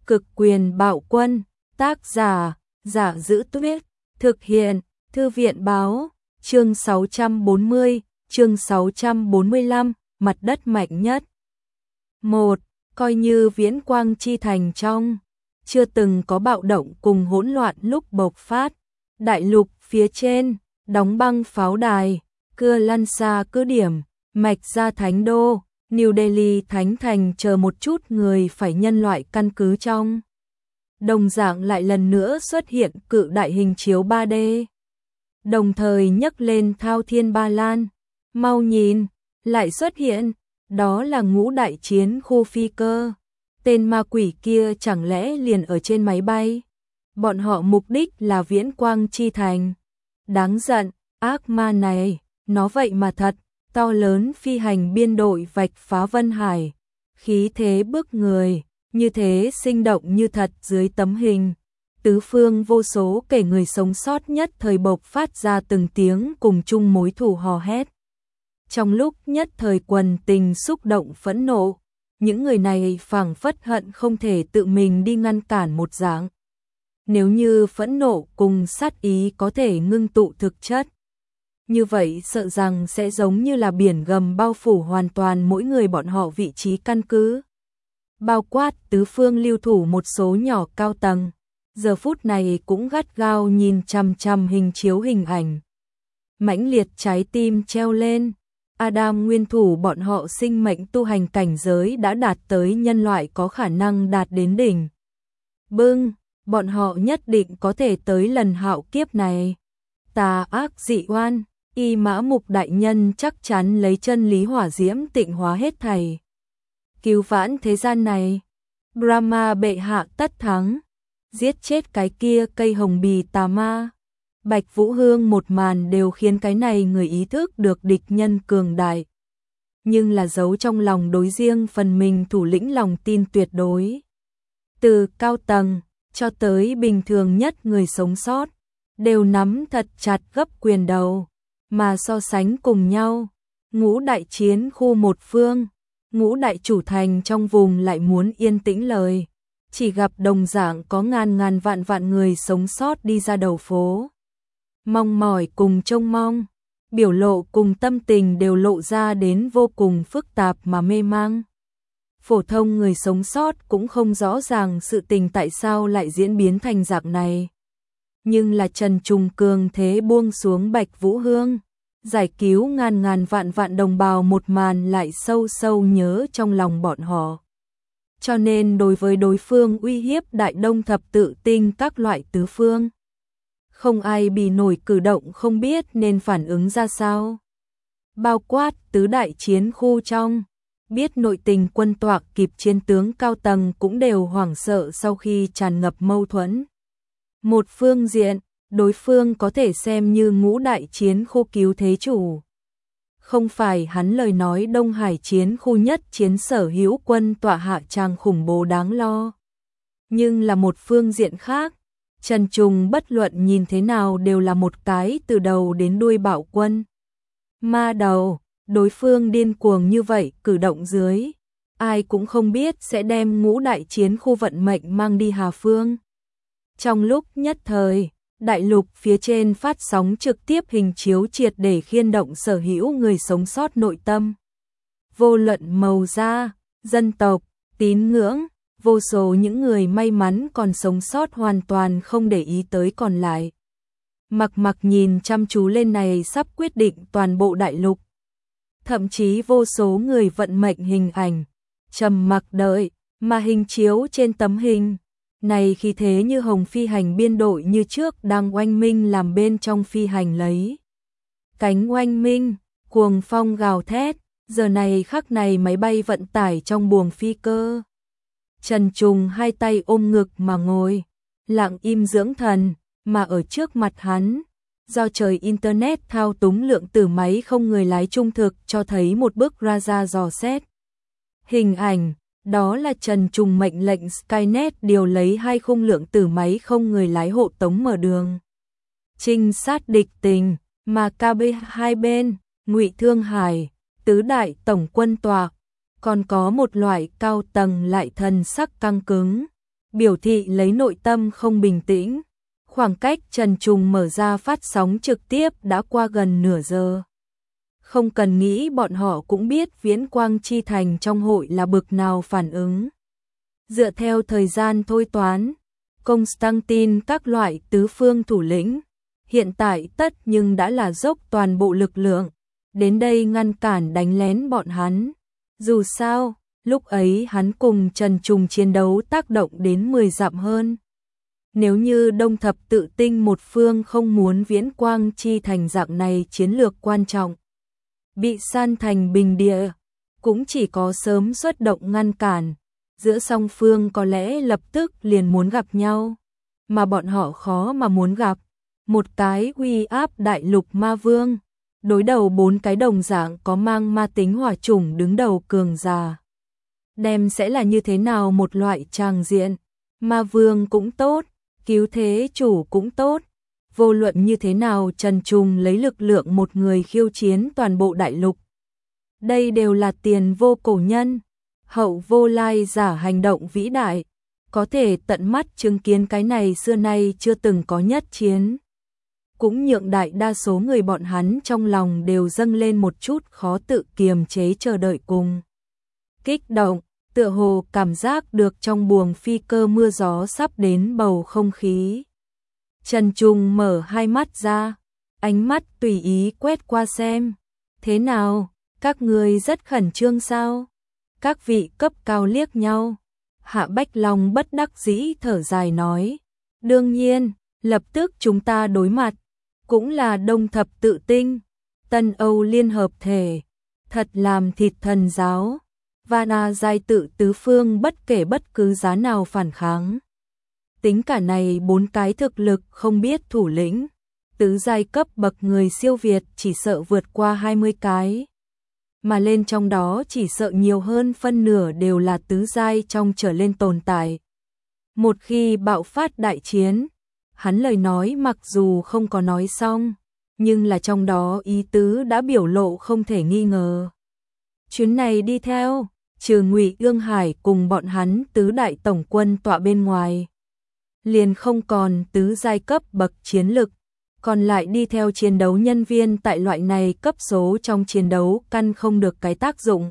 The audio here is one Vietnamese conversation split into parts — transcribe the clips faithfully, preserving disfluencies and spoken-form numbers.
Cực quyền bạo quân, tác giả, Giả Giữ Tuyết, thực hiện, Thư viện báo, chương sáu trăm bốn mươi, chương sáu trăm bốn mươi lăm, mặt đất mạnh nhất. một. Coi như Viễn Quang Chi Thành trong, chưa từng có bạo động cùng hỗn loạn lúc bộc phát. Đại lục phía trên, đóng băng pháo đài, cưa lăn xa cứ điểm, mạch ra thánh đô, New Delhi thánh thành chờ một chút người phải nhân loại căn cứ trong. Đồng dạng lại lần nữa xuất hiện cự đại hình chiếu ba D. Đồng thời nhấc lên thao thiên ba lan. Mau nhìn, lại xuất hiện, đó là ngũ đại chiến khu phi cơ. Tên ma quỷ kia chẳng lẽ liền ở trên máy bay? Bọn họ mục đích là Viễn Quang Chi Thành. Đáng giận, ác ma này, nó vậy mà thật, to lớn phi hành biên đội vạch phá Vân Hải. Khí thế bức người, như thế sinh động như thật dưới tấm hình. Tứ phương vô số kẻ người sống sót nhất thời bộc phát ra từng tiếng cùng chung mối thù hò hét. Trong lúc nhất thời quần tình xúc động phẫn nộ, những người này phảng phất hận không thể tự mình đi ngăn cản một dạng. Nếu như phẫn nộ cùng sát ý có thể ngưng tụ thực chất, như vậy sợ rằng sẽ giống như là biển gầm bao phủ hoàn toàn mỗi người bọn họ vị trí căn cứ. Bao quát tứ phương lưu thủ một số nhỏ cao tầng, giờ phút này cũng gắt gao nhìn chằm chằm hình chiếu hình ảnh. Mãnh liệt trái tim treo lên, Adam nguyên thủ bọn họ sinh mệnh tu hành cảnh giới đã đạt tới nhân loại có khả năng đạt đến đỉnh. Bưng, bọn họ nhất định có thể tới lần hạo kiếp này. Tà ác dị oan, Y Mã Mục đại nhân chắc chắn lấy chân lý hỏa diễm tịnh hóa hết thảy. Cứu vãn thế gian này, Brahma bệ hạ tất thắng, giết chết cái kia cây hồng bì tà ma. Bạch Vũ Hương một màn đều khiến cái này người ý thức được địch nhân cường đại, nhưng là giấu trong lòng đối riêng phần mình thủ lĩnh lòng tin tuyệt đối. Từ cao tầng cho tới bình thường nhất người sống sót đều nắm thật chặt gấp quyền đầu, mà so sánh cùng nhau, ngũ đại chiến khu một phương, ngũ đại chủ thành trong vùng lại muốn yên tĩnh lời, chỉ gặp đồng dạng có ngàn ngàn vạn vạn người sống sót đi ra đầu phố. Mong mỏi cùng trông mong, biểu lộ cùng tâm tình đều lộ ra đến vô cùng phức tạp mà mê mang. Phổ thông người sống sót cũng không rõ ràng sự tình tại sao lại diễn biến thành dạng này. Nhưng là Trần Trùng cường thế buông xuống Bạch Vũ Hương, giải cứu ngàn ngàn vạn vạn đồng bào một màn lại sâu sâu nhớ trong lòng bọn họ. Cho nên đối với đối phương uy hiếp Đại Đông thập tự tinh các loại tứ phương, không ai bì nổi cử động không biết nên phản ứng ra sao. Bao quát tứ đại chiến khu trong, biết nội tình quân toạc kịp chiến tướng cao tầng cũng đều hoảng sợ sau khi tràn ngập mâu thuẫn. Một phương diện, đối phương có thể xem như ngũ đại chiến khu cứu thế chủ. Không phải hắn lời nói Đông Hải chiến khu nhất chiến sở hữu quân tọa hạ tràng khủng bố đáng lo. Nhưng là một phương diện khác, Trần Trùng bất luận nhìn thế nào đều là một cái từ đầu đến đuôi bạo quân. Ma đầu, đối phương điên cuồng như vậy cử động dưới, ai cũng không biết sẽ đem ngũ đại chiến khu vận mệnh mang đi hà phương. Trong lúc nhất thời, đại lục phía trên phát sóng trực tiếp hình chiếu triệt để khiên động sở hữu người sống sót nội tâm. Vô luận màu da, dân tộc, tín ngưỡng, vô số những người may mắn còn sống sót hoàn toàn không để ý tới còn lại. Mặc mặc nhìn chăm chú lên này sắp quyết định toàn bộ đại lục. Thậm chí vô số người vận mệnh hình ảnh, trầm mặc đợi, mà hình chiếu trên tấm hình. Này khi thế như hồng phi hành biên đội như trước đang oanh minh làm bên trong phi hành lấy. Cánh oanh minh, cuồng phong gào thét, giờ này khắc này máy bay vận tải trong buồng phi cơ. Trần Trùng hai tay ôm ngực mà ngồi, lặng im dưỡng thần, mà ở trước mặt hắn, do trời Internet thao túng lượng tử máy không người lái trung thực cho thấy một bức radar dò xét. Hình ảnh, đó là Trần Trùng mệnh lệnh Skynet điều lấy hai khung lượng tử máy không người lái hộ tống mở đường. Trinh sát địch tình, mà ca bê hai bên, Ngụy Thương Hải, tứ đại tổng quân tọa, còn có một loại cao tầng lại thần sắc căng cứng, biểu thị lấy nội tâm không bình tĩnh. Khoảng cách Trần Trùng mở ra phát sóng trực tiếp đã qua gần nửa giờ. Không cần nghĩ bọn họ cũng biết Viễn Quang Chi Thành trong hội là bực nào phản ứng. Dựa theo thời gian thôi toán, Constantine các loại tứ phương thủ lĩnh, hiện tại tất nhưng đã là dốc toàn bộ lực lượng, đến đây ngăn cản đánh lén bọn hắn. Dù sao, lúc ấy hắn cùng Trần Trùng chiến đấu tác động đến mười dặm hơn. Nếu như Đông Thập Tự Tinh một phương không muốn Viễn Quang Chi Thành dạng này chiến lược quan trọng, bị san thành bình địa, cũng chỉ có sớm xuất động ngăn cản, giữa song phương có lẽ lập tức liền muốn gặp nhau, mà bọn họ khó mà muốn gặp. Một cái uy áp đại lục ma vương, đối đầu bốn cái đồng dạng có mang ma tính hỏa chủng đứng đầu cường giả. Đem sẽ là như thế nào một loại tràng diện, ma vương cũng tốt, cứu thế chủ cũng tốt, vô luận như thế nào Trần Trùng lấy lực lượng một người khiêu chiến toàn bộ đại lục. Đây đều là tiền vô cổ nhân, hậu vô lai giả hành động vĩ đại, có thể tận mắt chứng kiến cái này xưa nay chưa từng có nhất chiến. Cũng nhượng đại đa số người bọn hắn trong lòng đều dâng lên một chút khó tự kiềm chế chờ đợi cùng. Kích động, tựa hồ cảm giác được trong buồng phi cơ mưa gió sắp đến bầu không khí. Trần Trùng mở hai mắt ra, ánh mắt tùy ý quét qua xem. Thế nào, các người rất khẩn trương sao? Các vị cấp cao liếc nhau. Hạ Bách Long bất đắc dĩ thở dài nói. Đương nhiên, lập tức chúng ta đối mặt. Cũng là Đông Thập Tự Tinh, Tân Âu liên hợp thể, thật làm thịt thần giáo. Vana giai tự tứ phương bất kể bất cứ giá nào phản kháng. Tính cả này bốn cái thực lực không biết thủ lĩnh, tứ giai cấp bậc người siêu việt chỉ sợ vượt qua hai mươi cái. Mà lên trong đó chỉ sợ nhiều hơn phân nửa đều là tứ giai trong trở lên tồn tại. Một khi bạo phát đại chiến, hắn lời nói mặc dù không có nói xong, nhưng là trong đó ý tứ đã biểu lộ không thể nghi ngờ. Chuyến này đi theo, trừ Ngụy Ương Hải cùng bọn hắn tứ đại tổng quân tọa bên ngoài, liền không còn tứ giai cấp bậc chiến lực, còn lại đi theo chiến đấu nhân viên tại loại này cấp số trong chiến đấu căn không được cái tác dụng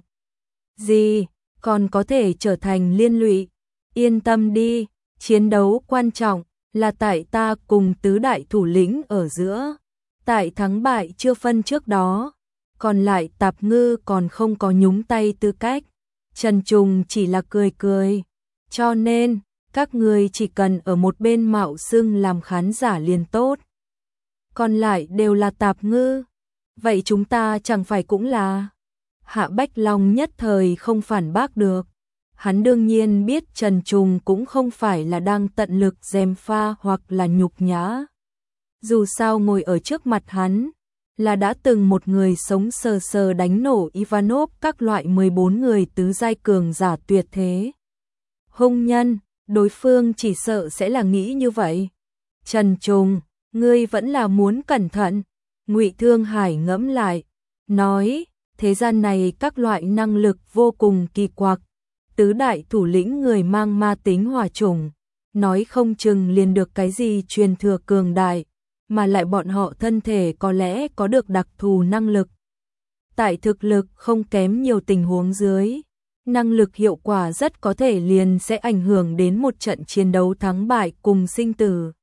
gì, còn có thể trở thành liên lụy. Yên tâm đi, chiến đấu quan trọng là tại ta cùng tứ đại thủ lĩnh ở giữa, tại thắng bại chưa phân trước đó, còn lại tạp ngư còn không có nhúng tay tư cách. Trần Trùng chỉ là cười cười, cho nên các người chỉ cần ở một bên mạo xưng làm khán giả liền tốt. Còn lại đều là tạp ngư, vậy chúng ta chẳng phải cũng là. Hạ Bách Long nhất thời không phản bác được. Hắn đương nhiên biết Trần Trùng cũng không phải là đang tận lực gièm pha hoặc là nhục nhã. Dù sao ngồi ở trước mặt hắn là đã từng một người sống sờ sờ đánh nổ Ivanov các loại mười bốn người tứ giai cường giả tuyệt thế. Hung nhân, đối phương chỉ sợ sẽ là nghĩ như vậy. Trần Trùng, ngươi vẫn là muốn cẩn thận. Ngụy Thương Hải ngẫm lại, nói, thế gian này các loại năng lực vô cùng kỳ quặc. Tứ đại thủ lĩnh người mang ma tính hỏa chủng, nói không chừng liền được cái gì truyền thừa cường đại, mà lại bọn họ thân thể có lẽ có được đặc thù năng lực. Tại thực lực không kém nhiều tình huống dưới, năng lực hiệu quả rất có thể liền sẽ ảnh hưởng đến một trận chiến đấu thắng bại cùng sinh tử.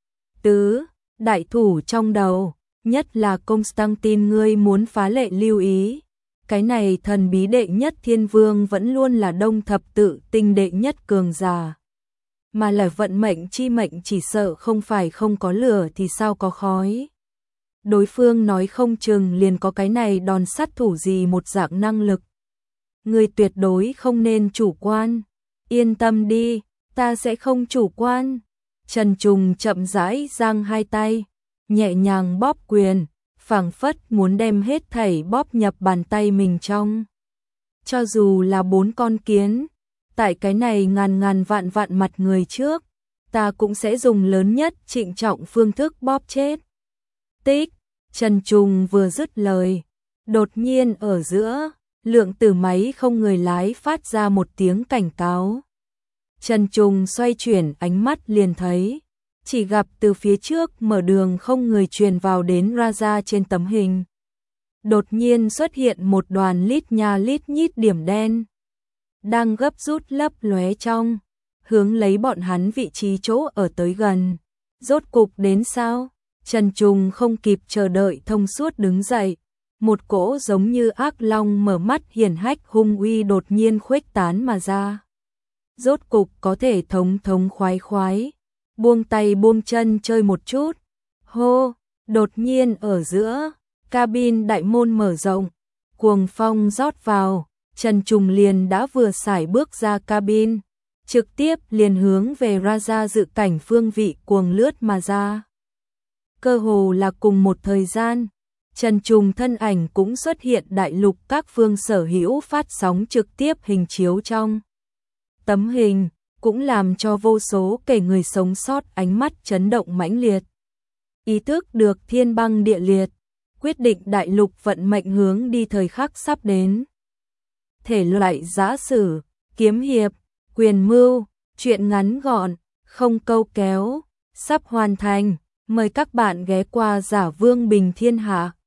Tứ, đại thủ trong đầu, nhất là Constantine ngươi muốn phá lệ lưu ý. Cái này thần bí đệ nhất thiên vương vẫn luôn là Đông Thập Tự Tinh đệ nhất cường giả. Mà là vận mệnh chi mệnh chỉ sợ không phải không có lửa thì sao có khói. Đối phương nói không chừng liền có cái này đòn sát thủ gì một dạng năng lực. Người tuyệt đối không nên chủ quan. Yên tâm đi, ta sẽ không chủ quan. Trần Trùng chậm rãi giang hai tay, nhẹ nhàng bóp quyền, phảng phất muốn đem hết thảy bóp nhập bàn tay mình trong. Cho dù là bốn con kiến, tại cái này ngàn ngàn vạn vạn mặt người trước, ta cũng sẽ dùng lớn nhất trịnh trọng phương thức bóp chết. Tích, Trần Trùng vừa dứt lời, đột nhiên ở giữa, lượng tử máy không người lái phát ra một tiếng cảnh cáo. Trần Trùng xoay chuyển ánh mắt liền thấy, chỉ gặp từ phía trước mở đường không người truyền vào đến Raja trên tấm hình. Đột nhiên xuất hiện một đoàn lít nha lít nhít điểm đen, đang gấp rút lấp lóe trong, hướng lấy bọn hắn vị trí chỗ ở tới gần. Rốt cục đến sao? Trần Trùng không kịp chờ đợi thông suốt đứng dậy, một cỗ giống như ác long mở mắt hiển hách hung uy đột nhiên khuếch tán mà ra. Rốt cục có thể thống thống khoái khoái, buông tay buông chân chơi một chút. Hô, đột nhiên ở giữa, cabin đại môn mở rộng, cuồng phong rót vào, Trần Trùng liền đã vừa sải bước ra cabin, trực tiếp liền hướng về Raja dự cảnh phương vị cuồng lướt mà ra. Cơ hồ là cùng một thời gian, Trần Trùng thân ảnh cũng xuất hiện đại lục các phương sở hữu phát sóng trực tiếp hình chiếu trong. Tấm hình cũng làm cho vô số kẻ người sống sót ánh mắt chấn động mãnh liệt. Ý thức được thiên băng địa liệt, quyết định đại lục vận mệnh hướng đi thời khắc sắp đến. Thể loại giã sử, kiếm hiệp, quyền mưu, truyện ngắn gọn, không câu kéo, sắp hoàn thành. Mời các bạn ghé qua Giả Vương Bình Thiên Hạ.